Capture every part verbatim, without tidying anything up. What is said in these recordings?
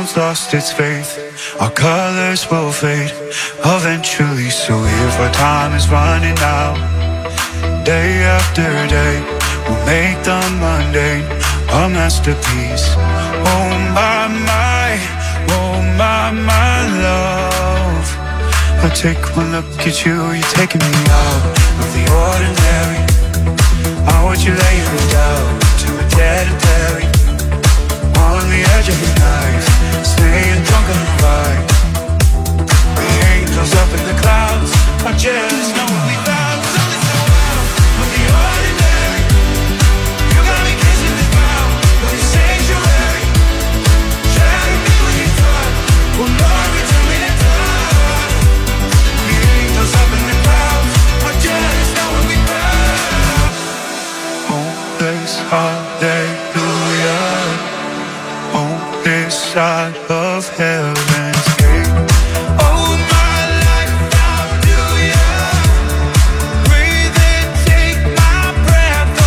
town's lost its faith. Our colors will fade eventually. So if our time is running out, day after day, we'll make the mundane a masterpiece. Oh my, my, oh my, my love. I take one look at you, you're taking me out of the ordinary. I want you laying me down to a dead and buried on the edge of your knife, staying drunk on the ride. The angels up in the clouds are jealous, know what we found. Something so wild with the ordinary. You got me kissing the ground with your sanctuary. Shadow me when you talk, well Lord, we tell me to talk. The angels up in the clouds are jealous, know what we found. Oh, this hallelujah. On this side of heaven's gate. Oh, my life, how do ya? Breathe in, take my breath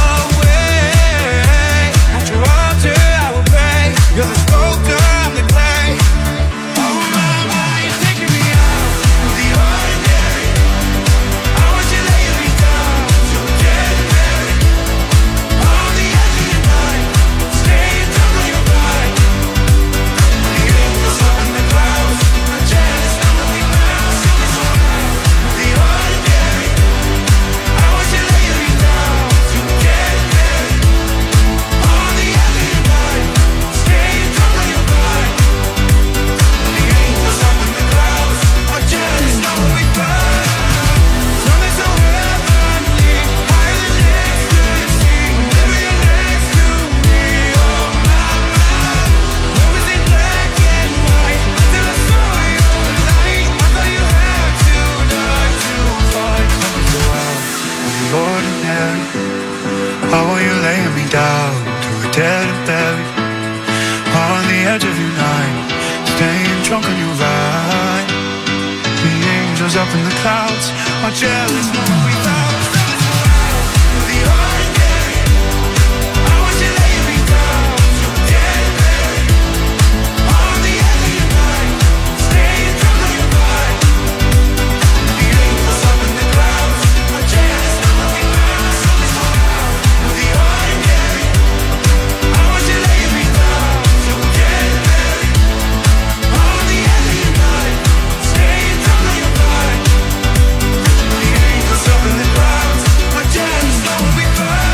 away. At your altar I will pray. You're the sculptor, I'm the clay. Oh my, my, you're taking me out of the ordinary. I want you laying me down to a dead and buried on the edge of your night, staying drunk on your ride. The angels up in the clouds are jealous, know that we found something so wild with the ordinary. I want you laying me down to a dead and buried on the edge of your night, staying drunk on your ride. The angels up in the clouds are jealous, know what we found. Something so heavenly, higher than next to the sea. Whenever you're next to me, oh my, my. What was it black and white till I saw your light? I thought you had to die to find something so wild with the ordinary. How are you laying me down to a dead and buried on the edge of your night, staying drunk on your ride. The angels up in the clouds are jealous, know what we found. Something so wild with the ordinary. I want you laying me down to a dead and buried on the edge of your night, staying drunk on your ride. The angels up in the clouds are jealous, know what we found. Something so wild with the ordinary. I want you laying me down to a dead and buried on the edge of your night, staying drunk on your ride. The angels up in the clouds are jealous, know what we found.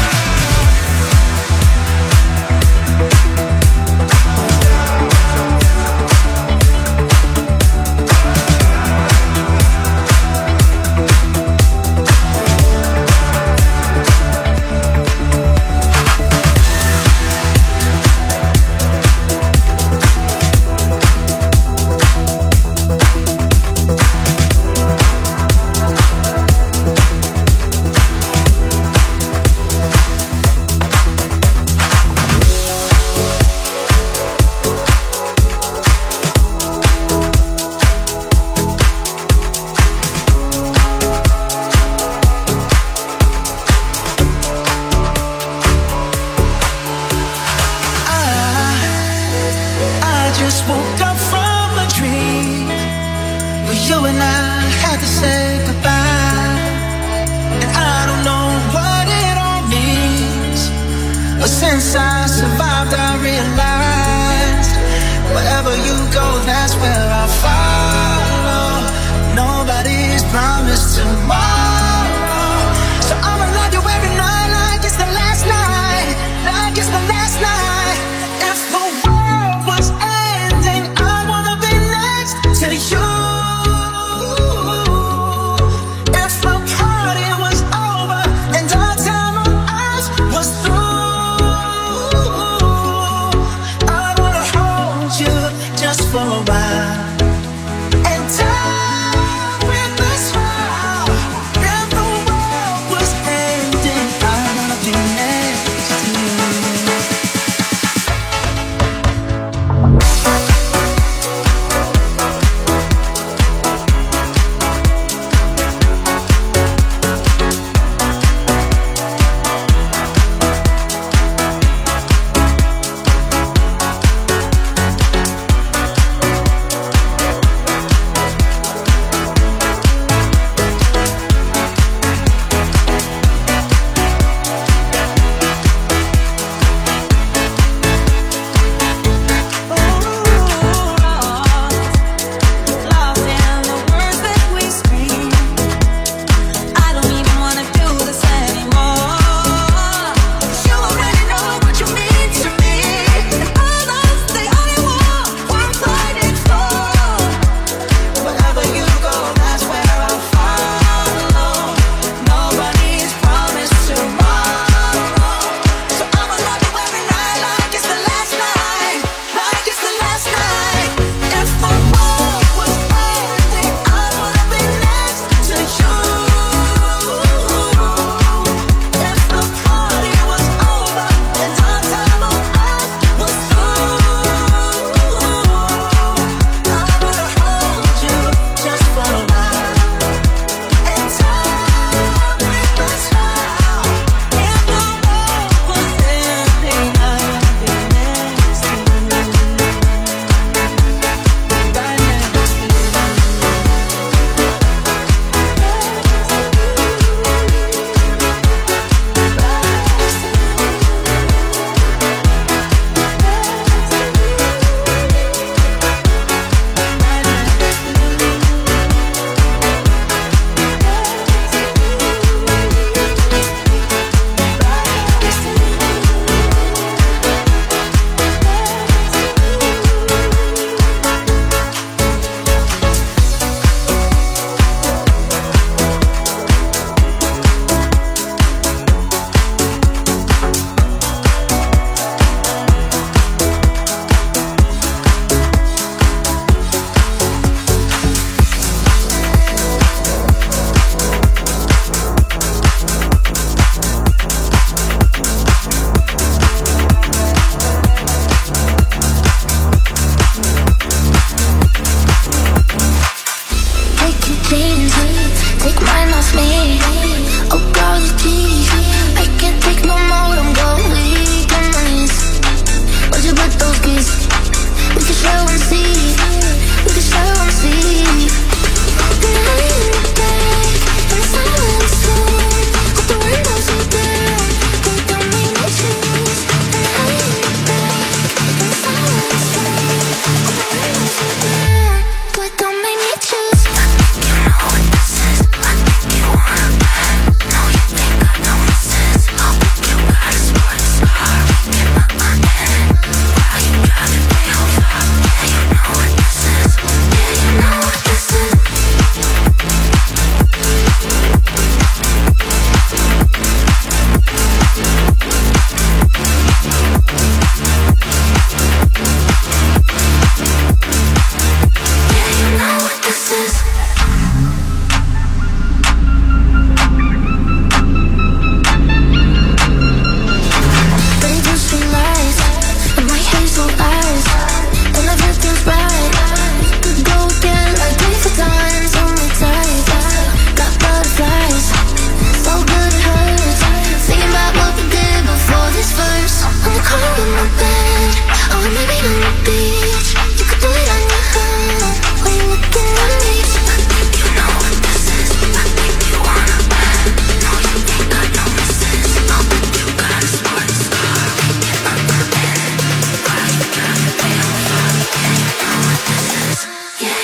I just woke up from a dream where you and I had to say goodbye. And I don't know what it all means, but since I survived I realized wherever you go, that's where I'll follow. Nobody's promised tomorrow, so I'ma love you every night like it's the last night, like it's the last night. If the world was ending, I wanna be next to you. If the party was over and our time on earth was through, I wanna hold you just for a while and die with a smile. If the world was ending, I wanna be next to you.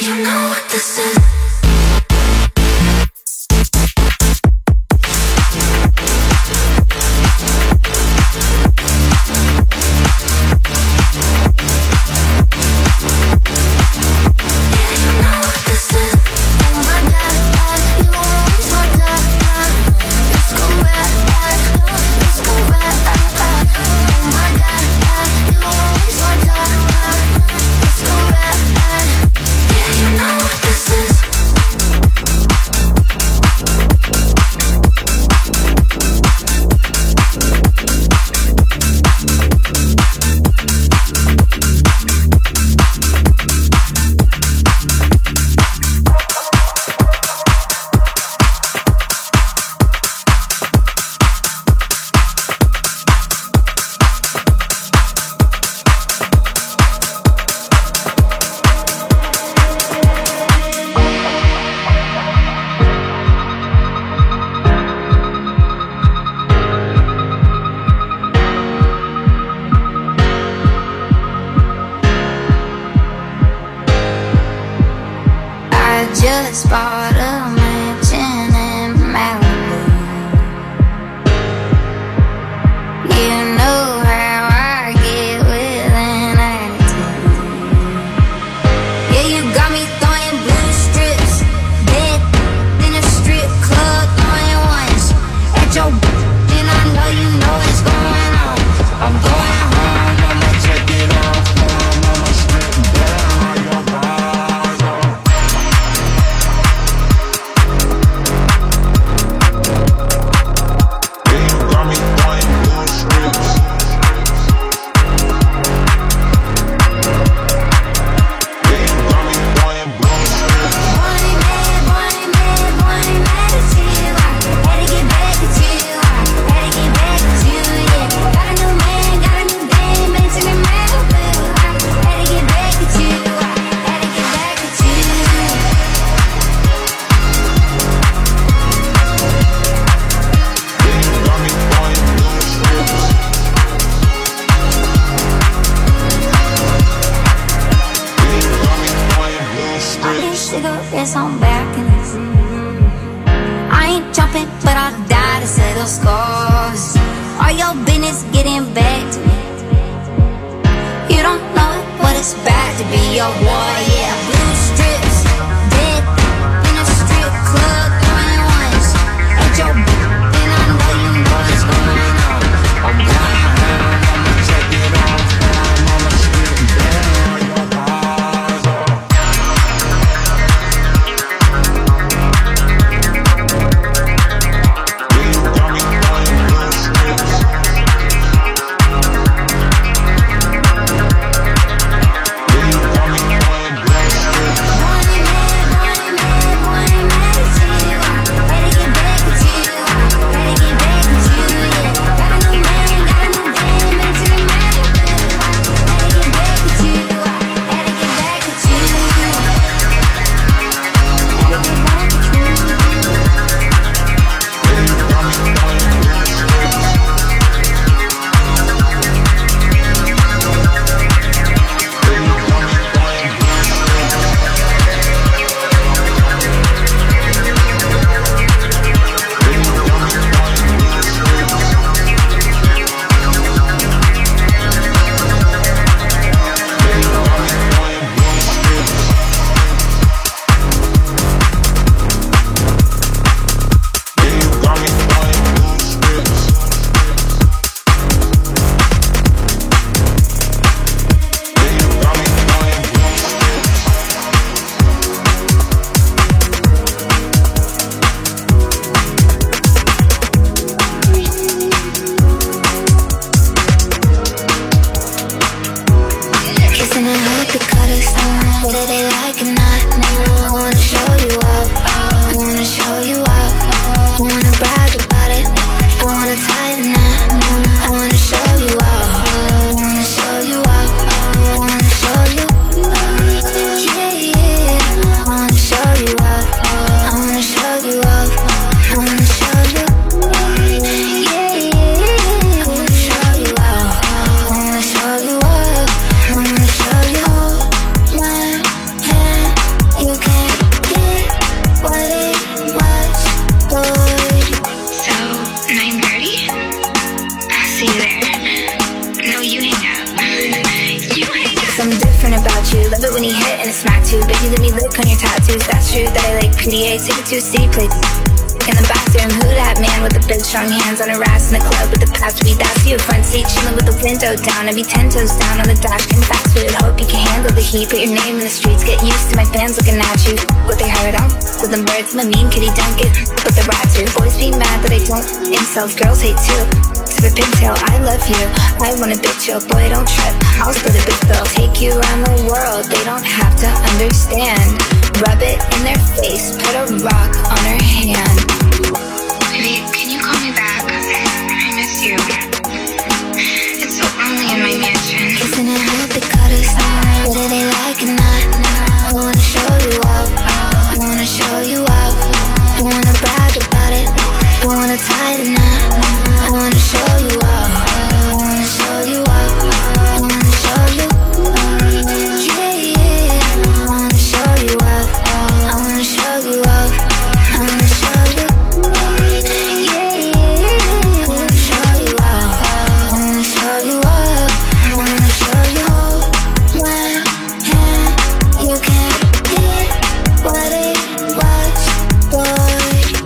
just bought a mansion in Malibu. You know how I get with an attitude. Yeah, you got me throwing blue strips, bed in a strip club, throwing ones at your and I know you know what's going on. I'm going home, I'ma check it out. I'ma strip down your bars on. Yeah, you got me throwing blue strips. Yeah, you got me throwing blue strips. Boy, man, boy, man, boy, man, it's you. I had to get back at you. I had to get back at you, yeah. Got a new man, got a new game, maintain a man well. I had to get back at you. I had to get back at you. Yeah, you got me throwing blue strips. Yeah, you got me throwing blue strips. Cigarettes on balconies. I ain't jumping, but I'll die to settle scores. All your business getting back to me. You don't know what it's bad to be a war, yeah. Blue strips, dead in a strip club, throwing ones at your and I know you know what's going on. I'm going home, I'ma check it out. I'ma strip down your bars on. Yeah, you got me throwing blue strips. Yeah, you got me throwing blue strips. smack too. Baby, let me lick on your tattoos. That's true that I like P D A. Take it to a city place. In the bathroom, who that man with the big strong hands on her ass in the club with the past weed? That's you, front seat, chilling with the window down. I'd be ten toes down on the dash, getting fast food. Hope you can handle the heat. Put your name in the streets, get used to my fans looking at you. What they heard on with them birds, I'm a mean kitty, don't get with the rats here. Boys be mad that I don't incels, girls hate too. Sip a pigtail, I love you. I want a bitch, yo, boy, don't trip. I'll split a big bill, take you around the world. They don't have to understand. Rub it in their face, put a rock on her hand. Baby, can you call me back? I miss you. It's so lonely in my mansion. Isn't it hard to cut us? Whether they like it or not, I wanna show you up. I wanna show you up. I wanna brag about it. I wanna tie the knot. I wanna show you up. I wanna show you up. I wanna show you. Yeah, yeah. I wanna show you up. I wanna show you up. I wanna show you. Yeah, yeah. I wanna show you up. I wanna show you up. I wanna show you when and you can't get what it was, boy.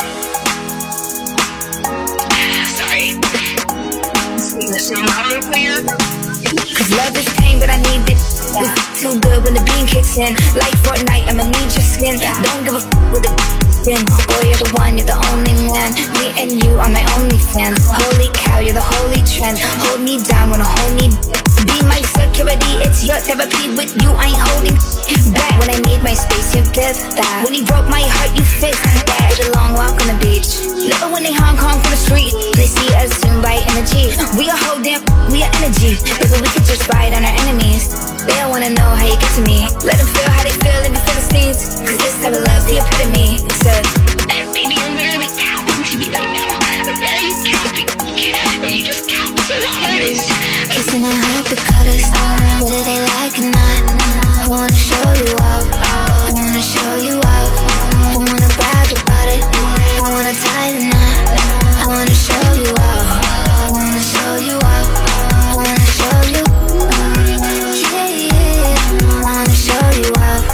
Sorry. Sing the song louder for you. Cause love is pain, but I need it. It's too good when the beam kicks in. Like Fortnite, I'ma need your skin. Don't give a f with the skin. Boy, you're the one, you're the only man. Me and you are my only fans. Holy cow, you're the holy trend. Hold me down, wanna hold me be my security, it's your therapy. With you, I ain't holding back. When I need my space, you give that. When you broke my heart, you fixed that. Did a long walk on the beach. Love it when they Hong Kong from the street. They see us soon by energy. We are whole damn, we are energy. Baby, we could just ride on our enemies. They don't wanna know how you get to me. Let them feel how they feel in the Philistines. Cause this type of love's the epitome. It says, Baby, I'm really counting to be right now. I'm very counting. And you just count for the hardest. kissing and hope to cut us. Whether they like it or not, I wanna show you up. I wanna show you up. I wanna brag about it. I wanna tie the knot. I wanna show you up. I wanna show you up. I wanna show you. Yeah, yeah. I wanna show you up.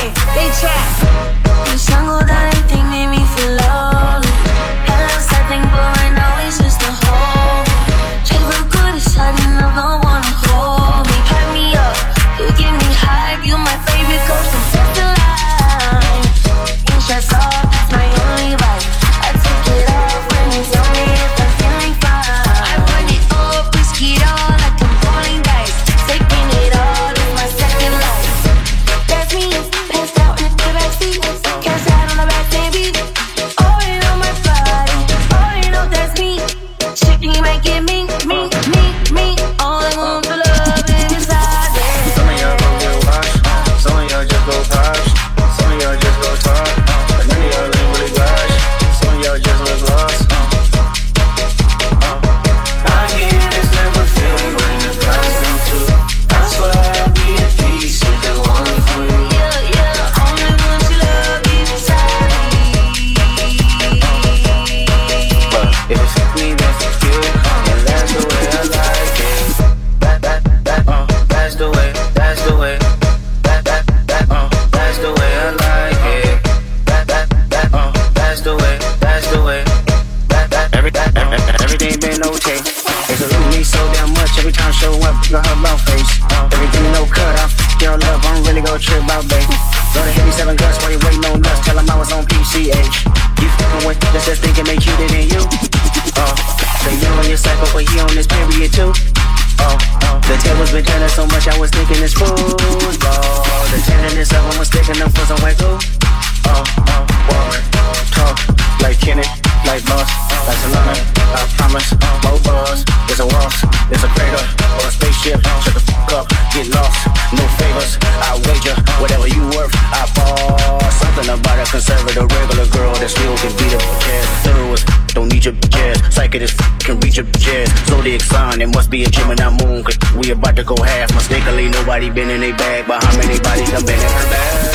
Hey, they trap. You snuggled down, everything made me feel lonely. Hello, something boring, always just a hole. Treat real good, it's hard enough, don't wanna hold me. Hype me up, you give me hype. You my favorite coach from fifth to line. Ain't stress off, that's my only vibe. I take it off when you tell me if I'm feeling fine. I run it up, risk it all like I'm rolling dice. Taking it all is my second life. That's me, passed out in the backseat. Cash out on the back, baby. Oh, you know my body. Oh, you know that's me. Chicken might get me, me, me, me. All I want for love is inside there. Some of y'all gon' get washed. Some of y'all just go posh. Some of y'all just go talk. But none of y'all ain't really wash. Some of y'all just look lost. I hear this never feeling when the clouds come through. That's why I'll be at peace with the one for you. Yeah, yeah, only one to love inside me. But if it's me, that's you. And that's the way I like it. That, that, that, uh, that's the way, that's the way. That, that, that, uh, that's the way I like it. That, that, that, uh, that's the way, that's the way. That, that, every, that, uh, everything been okay. They salute me so damn much every time I show up, got her long face. Everything no cut off, girl love, I don't really go trip out, babe. Go to hit me seven guns while you waiting on us, tell them I was on P C H. You f***ing with just just thinking they cuter than you. Oh, say you on your cycle, but he on this period too. Oh, oh, the tables been turning so much, I was thinking it's food. Oh, the tenderness of them was sticking up for some white glue. Oh, oh, walk, talk, like Kenny, like boss, like Solana. I promise, more buzz. It's a waltz, it's a crater, or a spaceship. Shut the fuck up, get lost, no favors. I wager, whatever you worth, I ball. Something about a conservative regular girl that still can beat up jazz. Thorough, don't need your jazz. Psychic as f*** can reach your jazz. Zodiac sign, it must be a Gemini moon. Cause we about to go half. Mistakenly, nobody been in a bag. But how many bodies done been in her bag?